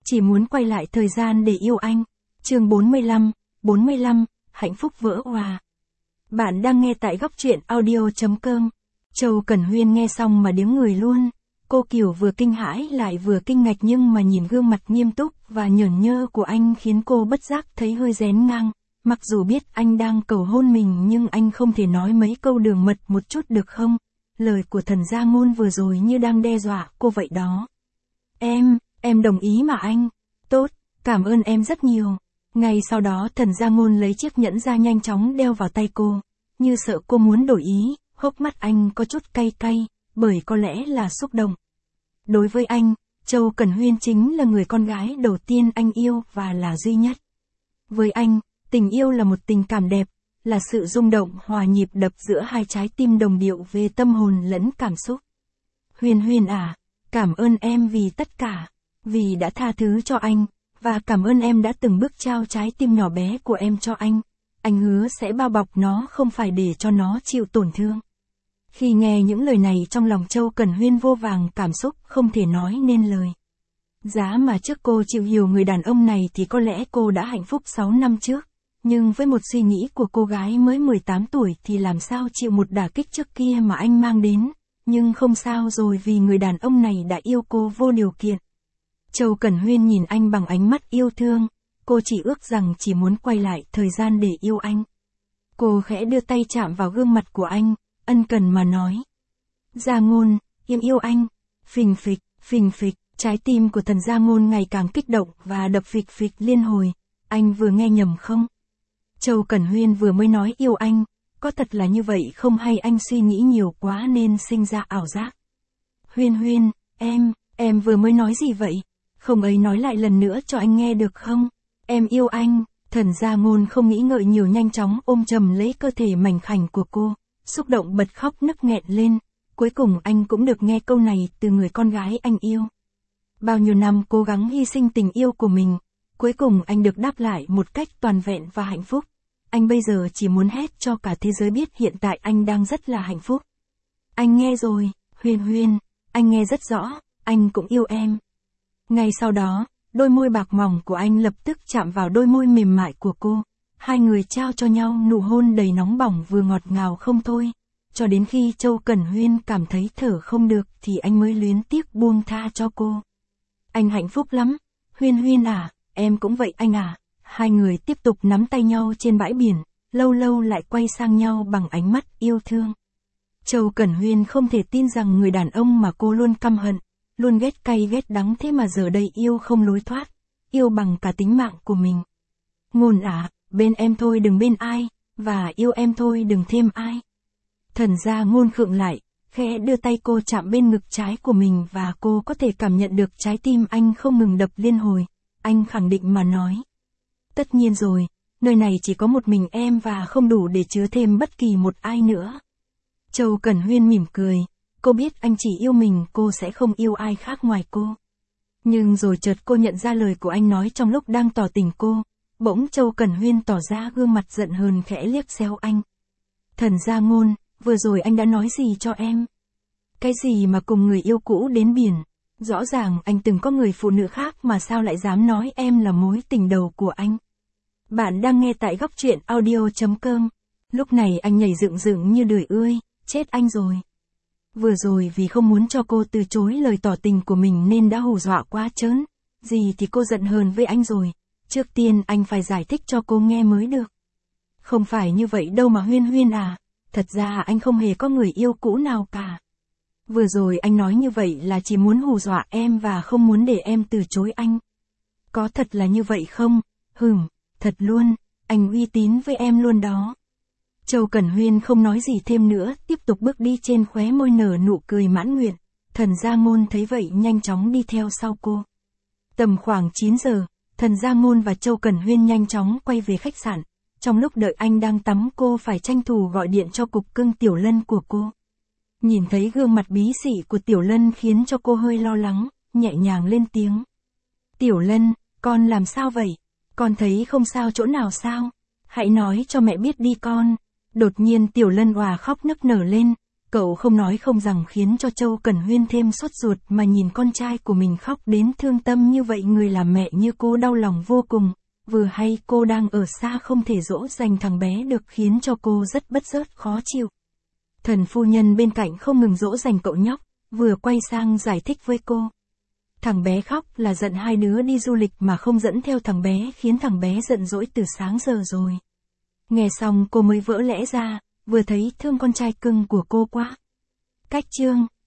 Chỉ muốn quay lại thời gian để yêu anh. Chương 45, hạnh phúc vỡ òa. Bạn đang nghe tại góc truyện audio.com. Châu Cẩn Huyên nghe xong mà điếng người luôn. Cô Kiều vừa kinh hãi lại vừa kinh ngạc, nhưng mà nhìn gương mặt nghiêm túc và nhởn nhơ của anh khiến cô bất giác thấy hơi rén ngang. Mặc dù biết anh đang cầu hôn mình nhưng anh không thể nói mấy câu đường mật một chút được không? Lời của thần gia ngôn vừa rồi như đang đe dọa cô vậy đó. Em đồng ý mà anh. Tốt, cảm ơn em rất nhiều. Ngay sau đó thần gia ngôn lấy chiếc nhẫn ra nhanh chóng đeo vào tay cô. Như sợ cô muốn đổi ý, hốc mắt anh có chút cay cay, bởi có lẽ là xúc động. Đối với anh, Châu Cẩn Huyên chính là người con gái đầu tiên anh yêu và là duy nhất. Với anh, tình yêu là một tình cảm đẹp, là sự rung động hòa nhịp đập giữa hai trái tim đồng điệu về tâm hồn lẫn cảm xúc. Huyên à, cảm ơn em vì tất cả, vì đã tha thứ cho anh, và cảm ơn em đã từng bước trao trái tim nhỏ bé của em cho anh. Anh hứa sẽ bao bọc nó, không phải để cho nó chịu tổn thương. Khi nghe những lời này trong lòng Châu Cẩn Huyên vô vàng cảm xúc không thể nói nên lời. Giá mà trước cô chịu hiểu người đàn ông này thì có lẽ cô đã hạnh phúc 6 năm trước. Nhưng với một suy nghĩ của cô gái mới 18 tuổi thì làm sao chịu một đả kích trước kia mà anh mang đến. Nhưng không sao rồi, vì người đàn ông này đã yêu cô vô điều kiện. Châu Cẩn Huyên nhìn anh bằng ánh mắt yêu thương. Cô chỉ ước rằng chỉ muốn quay lại thời gian để yêu anh. Cô khẽ đưa tay chạm vào gương mặt của anh, ân cần mà nói. Gia Ngôn, em yêu anh. Phình phịch, trái tim của thần Gia Ngôn ngày càng kích động và đập phịch phịch liên hồi. Anh vừa nghe nhầm không? Châu Cẩn Huyên vừa mới nói yêu anh, có thật là như vậy không hay anh suy nghĩ nhiều quá nên sinh ra ảo giác? Huyên, em vừa mới nói gì vậy? Không ấy nói lại lần nữa cho anh nghe được không? Em yêu anh. Thần Gia Ngôn không nghĩ ngợi nhiều, nhanh chóng ôm chầm lấy cơ thể mảnh khảnh của cô, xúc động bật khóc nức nghẹn lên. Cuối cùng anh cũng được nghe câu này từ người con gái anh yêu. Bao nhiêu năm cố gắng hy sinh tình yêu của mình, cuối cùng anh được đáp lại một cách toàn vẹn và hạnh phúc. Anh bây giờ chỉ muốn hét cho cả thế giới biết hiện tại anh đang rất là hạnh phúc. Anh nghe rồi, Huyên, anh nghe rất rõ, anh cũng yêu em. Ngay sau đó, đôi môi bạc mỏng của anh lập tức chạm vào đôi môi mềm mại của cô. Hai người trao cho nhau nụ hôn đầy nóng bỏng vừa ngọt ngào không thôi. Cho đến khi Châu Cẩn Huyên cảm thấy thở không được thì anh mới luyến tiếc buông tha cho cô. Anh hạnh phúc lắm. Huyên à, em cũng vậy anh à. Hai người tiếp tục nắm tay nhau trên bãi biển, lâu lâu lại quay sang nhau bằng ánh mắt yêu thương. Châu Cẩn Huyên không thể tin rằng người đàn ông mà cô luôn căm hận, luôn ghét cay ghét đắng thế mà giờ đây yêu không lối thoát, yêu bằng cả tính mạng của mình. Ngôn à, bên em thôi đừng bên ai, và yêu em thôi đừng thêm ai. Thần Gia Ngôn khựng lại, khẽ đưa tay cô chạm bên ngực trái của mình và cô có thể cảm nhận được trái tim anh không ngừng đập liên hồi. Anh khẳng định mà nói. Tất nhiên rồi, nơi này chỉ có một mình em và không đủ để chứa thêm bất kỳ một ai nữa. Châu Cẩn Huyên mỉm cười, cô biết anh chỉ yêu mình, cô sẽ không yêu ai khác ngoài cô. Nhưng rồi chợt cô nhận ra lời của anh nói trong lúc đang tỏ tình cô. Bỗng Châu Cẩn Huyên tỏ ra gương mặt giận hờn, khẽ liếc xéo anh. Thần Gia Ngôn, vừa rồi anh đã nói gì cho em? Cái gì mà cùng người yêu cũ đến biển? Rõ ràng anh từng có người phụ nữ khác mà sao lại dám nói em là mối tình đầu của anh? Bạn đang nghe tại góc truyện audio.com. Lúc này anh nhảy dựng như đười ươi, chết anh rồi. Vừa rồi vì không muốn cho cô từ chối lời tỏ tình của mình nên đã hù dọa quá trớn. Gì thì cô giận hờn với anh rồi. Trước tiên anh phải giải thích cho cô nghe mới được. Không phải như vậy đâu mà Huyên à. Thật ra anh không hề có người yêu cũ nào cả. Vừa rồi anh nói như vậy là chỉ muốn hù dọa em và không muốn để em từ chối anh. Có thật là như vậy không? Thật luôn, anh uy tín với em luôn đó. Châu Cẩn Huyên không nói gì thêm nữa, tiếp tục bước đi, trên khóe môi nở nụ cười mãn nguyện. Thần Gia Ngôn thấy vậy nhanh chóng đi theo sau cô. Tầm khoảng 9 giờ, thần Gia Ngôn và Châu Cẩn Huyên nhanh chóng quay về khách sạn. Trong lúc đợi anh đang tắm, cô phải tranh thủ gọi điện cho cục cưng Tiểu Lân của cô. Nhìn thấy gương mặt bí xị của Tiểu Lân khiến cho cô hơi lo lắng, nhẹ nhàng lên tiếng. Tiểu Lân, con làm sao vậy? Con thấy không sao chỗ nào sao? Hãy nói cho mẹ biết đi con. Đột nhiên Tiểu Lân òa khóc nức nở lên. Cậu không nói không rằng khiến cho Châu Cẩn Huyên thêm sốt ruột mà nhìn con trai của mình khóc đến thương tâm như vậy, người làm mẹ như cô đau lòng vô cùng, vừa hay cô đang ở xa không thể dỗ dành thằng bé được khiến cho cô rất bứt rứt khó chịu. Thần phu nhân bên cạnh không ngừng dỗ dành cậu nhóc, vừa quay sang giải thích với cô. Thằng bé khóc là giận hai đứa đi du lịch mà không dẫn theo thằng bé khiến thằng bé giận dỗi từ sáng giờ rồi. Nghe xong cô mới vỡ lẽ ra, vừa thấy thương con trai cưng của cô quá. Cách chương